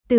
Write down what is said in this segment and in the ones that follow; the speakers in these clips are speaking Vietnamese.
Từ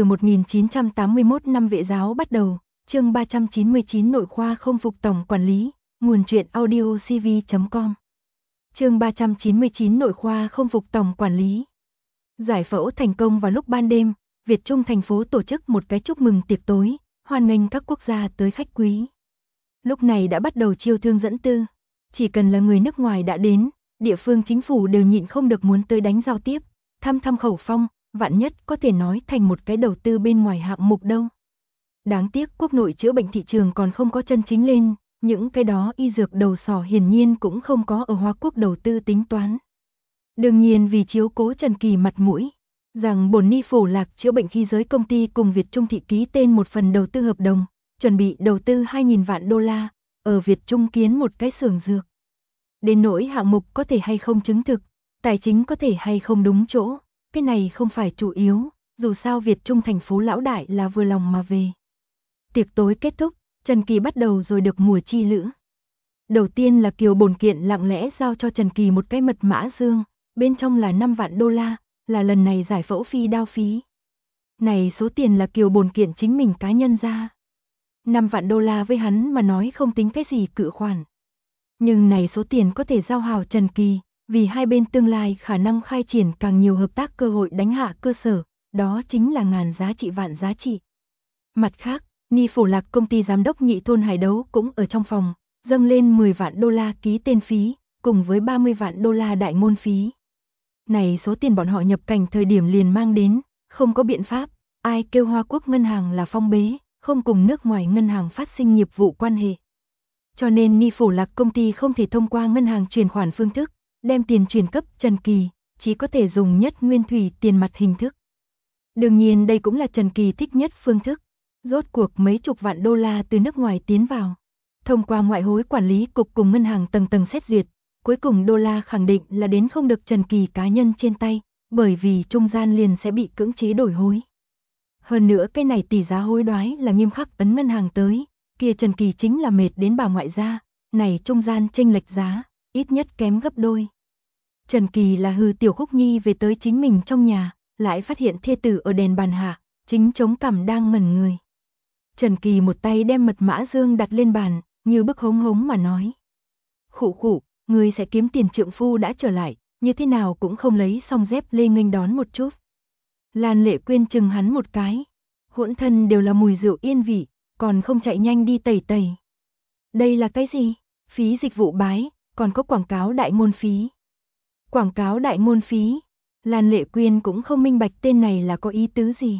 1981 năm Vệ giáo bắt đầu, chương 399 nội khoa không phục tổng quản lý, nguồn truyện audio cv.com. Chương 399 nội khoa không phục tổng quản lý. Giải phẫu thành công vào lúc ban đêm, Việt Trung thành phố tổ chức một cái chúc mừng tiệc tối, hoan nghênh các quốc gia tới khách quý. Lúc này đã bắt đầu chiêu thương dẫn tư, chỉ cần là người nước ngoài đã đến, địa phương chính phủ đều nhịn không được muốn tới đánh giao tiếp, thăm khẩu phong, vạn nhất có thể nói thành một cái đầu tư bên ngoài hạng mục đâu. Đáng tiếc quốc nội chữa bệnh thị trường còn không có chân chính lên, những cái đó y dược đầu sỏ hiển nhiên cũng không có ở Hoa Quốc đầu tư tính toán. Đương nhiên vì chiếu cố Trần Kỳ mặt mũi, rằng bổn ni phổ lạc chữa bệnh khí giới công ty cùng Việt Trung thị ký tên một phần đầu tư hợp đồng, chuẩn bị đầu tư 2.000 vạn đô la, ở Việt Trung kiến một cái xưởng dược. Đến nỗi hạng mục có thể hay không chứng thực, tài chính có thể hay không đúng chỗ, cái này không phải chủ yếu, dù sao Việt Trung thành phố lão đại là vừa lòng mà về. Tiệc tối kết thúc, Trần Kỳ bắt đầu rồi được mùa chi lữ. Đầu tiên là Kiều Bồn Kiện lặng lẽ giao cho Trần Kỳ một cái mật mã dương, bên trong là 5 vạn đô la, là lần này giải phẫu phi đao phí. Này số tiền là Kiều Bồn Kiện chính mình cá nhân ra. 5 vạn đô la với hắn mà nói không tính cái gì cự khoản. Nhưng này số tiền có thể giao hào Trần Kỳ, vì hai bên tương lai khả năng khai triển càng nhiều hợp tác cơ hội đánh hạ cơ sở, đó chính là ngàn giá trị vạn giá trị. Mặt khác, Ni Phổ Lạc công ty giám đốc Nhị Thôn Hải Đấu cũng ở trong phòng, dâng lên 10 vạn đô la ký tên phí, cùng với 30 vạn đô la đại ngôn phí. Này số tiền bọn họ nhập cảnh thời điểm liền mang đến, không có biện pháp, ai kêu Hoa Quốc ngân hàng là phong bế, không cùng nước ngoài ngân hàng phát sinh nghiệp vụ quan hệ. Cho nên Ni Phổ Lạc công ty không thể thông qua ngân hàng chuyển khoản phương thức, đem tiền chuyển cấp Trần Kỳ, chỉ có thể dùng nhất nguyên thủy tiền mặt hình thức. Đương nhiên đây cũng là Trần Kỳ thích nhất phương thức, rốt cuộc mấy chục vạn đô la từ nước ngoài tiến vào. Thông qua ngoại hối quản lý cục cùng ngân hàng tầng tầng xét duyệt, cuối cùng đô la khẳng định là đến không được Trần Kỳ cá nhân trên tay, bởi vì trung gian liền sẽ bị cưỡng chế đổi hối. Hơn nữa cái này tỷ giá hối đoái là nghiêm khắc ấn ngân hàng tới, kia Trần Kỳ chính là mệt đến bà ngoại gia, này trung gian chênh lệch giá, ít nhất kém gấp đôi. Trần Kỳ là hư tiểu Khúc Nhi về tới chính mình trong nhà, lại phát hiện thê tử ở đèn bàn hạ, chính chống cằm đang ngẩn người. Trần Kỳ một tay đem mật mã dương đặt lên bàn, như bức hống mà nói. Khụ, ngươi sẽ kiếm tiền trượng phu đã trở lại, như thế nào cũng không lấy xong dép lê nghênh đón một chút. Lan Lệ Quyên chừng hắn một cái, hỗn thân đều là mùi rượu yên vị, còn không chạy nhanh đi tẩy. Đây là cái gì? Phí dịch vụ bái, còn có quảng cáo đại ngôn phí. Quảng cáo đại ngôn phí, Lan Lệ Quyên cũng không minh bạch tên này là có ý tứ gì.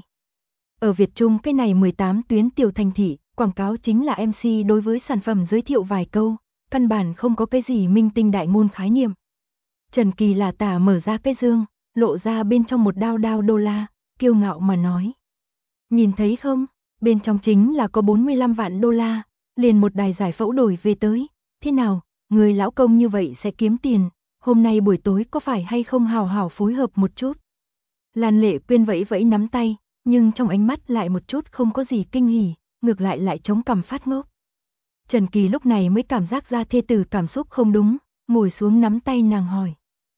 Ở Việt Trung cái này 18 tuyến tiểu thành thị, quảng cáo chính là MC đối với sản phẩm giới thiệu vài câu, căn bản không có cái gì minh tinh đại ngôn khái niệm. Trần Kỳ là tả mở ra cái dương, lộ ra bên trong một đao đô la, kiêu ngạo mà nói. Nhìn thấy không, bên trong chính là có 45 vạn đô la, liền một đài giải phẫu đổi về tới, thế nào, người lão công như vậy sẽ kiếm tiền, hôm nay buổi tối có phải hay không hào hào phối hợp một chút. Lan Lệ Quyên vẫy nắm tay, nhưng trong ánh mắt lại một chút không có gì kinh hỉ, ngược lại chống cằm phát ngốc. Trần Kỳ lúc này mới cảm giác ra thê tử cảm xúc không đúng, ngồi xuống nắm tay nàng hỏi.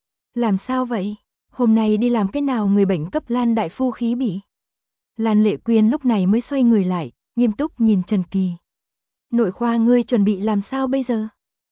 Làm sao vậy? Hôm nay đi làm cái nào người bệnh cấp Lan đại phu khí bỉ? Lan Lệ Quyên lúc này mới xoay người lại, nghiêm túc nhìn Trần Kỳ. Nội khoa ngươi chuẩn bị làm sao bây giờ?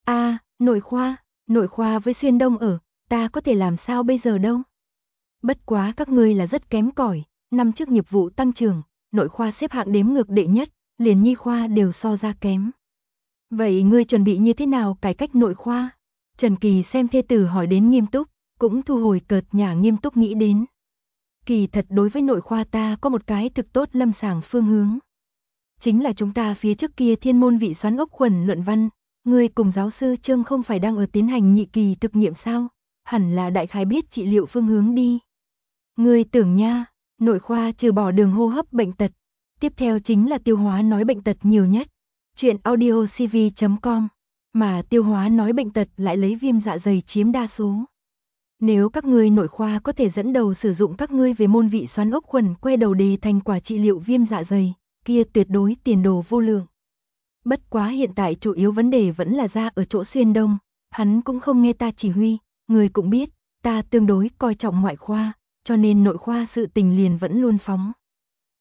Nội khoa với xuyên đông ở, ta có thể làm sao bây giờ đâu? Bất quá các ngươi là rất kém cỏi, năm trước nghiệp vụ tăng trưởng, nội khoa xếp hạng đếm ngược đệ nhất, liền nhi khoa đều so ra kém. Vậy ngươi chuẩn bị như thế nào cải cách nội khoa? Trần Kỳ xem thê tử hỏi đến nghiêm túc, cũng thu hồi cợt nhả nghiêm túc nghĩ đến. Kỳ thật đối với nội khoa ta có một cái thực tốt lâm sàng phương hướng. Chính là chúng ta phía trước kia thiên môn vị xoắn ốc khuẩn luận văn, ngươi cùng giáo sư Trương không phải đang ở tiến hành nhị kỳ thực nghiệm sao? Hẳn là đại khái biết trị liệu phương hướng đi. Ngươi tưởng nha, nội khoa trừ bỏ đường hô hấp bệnh tật, tiếp theo chính là tiêu hóa nói bệnh tật nhiều nhất. Chuyện audio cv.com, mà tiêu hóa nói bệnh tật lại lấy viêm dạ dày chiếm đa số. Nếu các ngươi nội khoa có thể dẫn đầu sử dụng các ngươi về môn vị xoắn ốc khuẩn que đầu đề thành quả trị liệu viêm dạ dày, kia tuyệt đối tiền đồ vô lượng. Bất quá hiện tại chủ yếu vấn đề vẫn là ra ở chỗ xuyên đông, hắn cũng không nghe ta chỉ huy, người cũng biết, ta tương đối coi trọng ngoại khoa, cho nên nội khoa sự tình liền vẫn luôn phóng.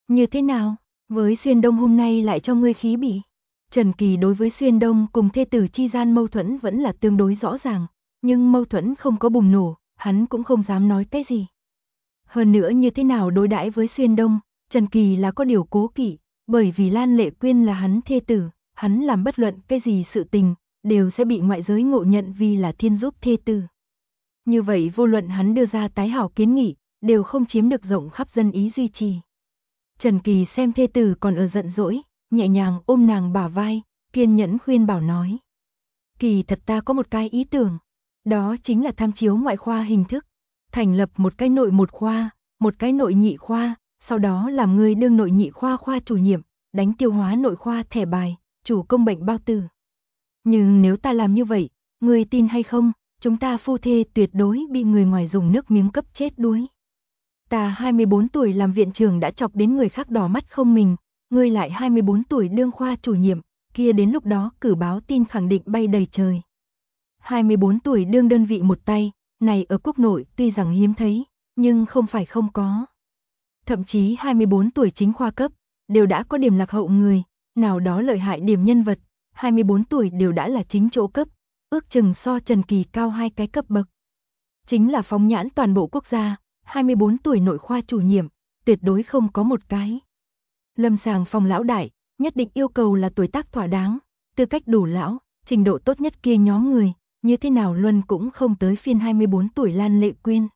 Như thế nào? Với Xuyên Đông hôm nay lại cho ngươi khí bỉ. Trần Kỳ đối với Xuyên Đông cùng thê tử chi gian mâu thuẫn vẫn là tương đối rõ ràng, nhưng mâu thuẫn không có bùng nổ, hắn cũng không dám nói cái gì. Hơn nữa như thế nào đối đãi với Xuyên Đông, Trần Kỳ là có điều cố kỵ, bởi vì Lan Lệ Quyên là hắn thê tử, hắn làm bất luận cái gì sự tình, đều sẽ bị ngoại giới ngộ nhận vì là thiên giúp thê tử. Như vậy vô luận hắn đưa ra tái hảo kiến nghị, đều không chiếm được rộng khắp dân ý duy trì. Trần Kỳ xem thê tử còn ở giận dỗi, nhẹ nhàng ôm nàng bả vai, kiên nhẫn khuyên bảo nói. Kỳ thật ta có một cái ý tưởng, đó chính là tham chiếu ngoại khoa hình thức, thành lập một cái nội một khoa, một cái nội nhị khoa, sau đó làm người đương nội nhị khoa khoa chủ nhiệm, đánh tiêu hóa nội khoa thẻ bài, chủ công bệnh bao tử. Nhưng nếu ta làm như vậy, người tin hay không, chúng ta phu thê tuyệt đối bị người ngoài dùng nước miếng cấp chết đuối. Ta 24 tuổi làm viện trưởng đã chọc đến người khác đỏ mắt không mình, ngươi lại 24 tuổi đương khoa chủ nhiệm, kia đến lúc đó cử báo tin khẳng định bay đầy trời. 24 tuổi đương đơn vị một tay, này ở quốc nội tuy rằng hiếm thấy, nhưng không phải không có. Thậm chí 24 tuổi chính khoa cấp, đều đã có điểm lạc hậu người, nào đó lợi hại điểm nhân vật, 24 tuổi đều đã là chính chỗ cấp, ước chừng so Trần Kỳ cao 2 cái cấp bậc. Chính là phóng nhãn toàn bộ quốc gia, 24 tuổi nội khoa chủ nhiệm, tuyệt đối không có một cái. Lâm sàng phòng lão đại, nhất định yêu cầu là tuổi tác thỏa đáng, tư cách đủ lão, trình độ tốt nhất kia nhóm người, như thế nào luân cũng không tới phiên 24 tuổi Lan Lệ Quyên.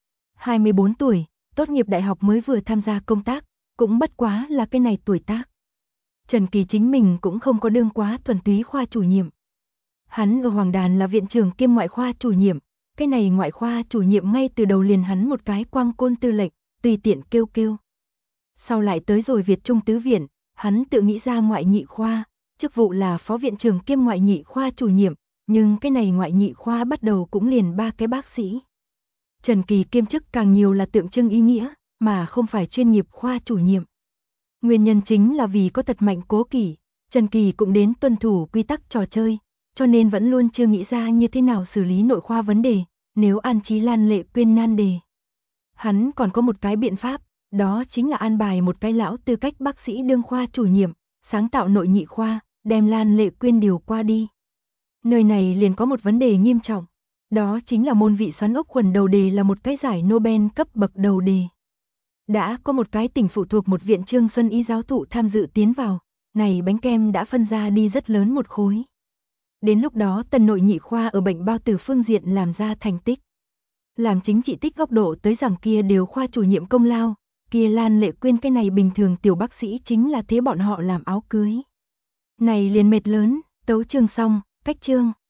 24 tuổi, tốt nghiệp đại học mới vừa tham gia công tác, cũng bất quá là cái này tuổi tác. Trần Kỳ chính mình cũng không có đương quá thuần túy khoa chủ nhiệm. Hắn ở Hoàng Đàn là viện trưởng kiêm ngoại khoa chủ nhiệm, cái này ngoại khoa chủ nhiệm ngay từ đầu liền hắn một cái quang côn tư lệnh, tùy tiện kêu kêu. Sau lại tới rồi Việt Trung Tứ Viện, hắn tự nghĩ ra ngoại nhị khoa, chức vụ là phó viện trưởng kiêm ngoại nhị khoa chủ nhiệm, nhưng cái này ngoại nhị khoa bắt đầu cũng liền 3 cái bác sĩ. Trần Kỳ kiêm chức càng nhiều là tượng trưng ý nghĩa, mà không phải chuyên nghiệp khoa chủ nhiệm. Nguyên nhân chính là vì có tật mạnh cố kỷ, Trần Kỳ cũng đến tuân thủ quy tắc trò chơi, cho nên vẫn luôn chưa nghĩ ra như thế nào xử lý nội khoa vấn đề, nếu an trí Lan Lệ Quyên nan đề. Hắn còn có một cái biện pháp, đó chính là an bài một cái lão tư cách bác sĩ đương khoa chủ nhiệm, sáng tạo nội nhị khoa, đem Lan Lệ Quyên điều qua đi. Nơi này liền có một vấn đề nghiêm trọng, đó chính là môn vị xoắn ốc khuẩn đầu đề là một cái giải Nobel cấp bậc đầu đề. Đã có một cái tỉnh phụ thuộc một viện Trương Xuân Y giáo thụ tham dự tiến vào, này bánh kem đã phân ra đi rất lớn một khối. Đến lúc đó tần nội nhị khoa ở bệnh bao tử phương diện làm ra thành tích. Làm chính trị tích góc độ tới rằng kia đều khoa chủ nhiệm công lao, kia Lan Lệ Quyên cái này bình thường tiểu bác sĩ chính là thế bọn họ làm áo cưới. Này liền mệt lớn, tấu chương xong, cách chương.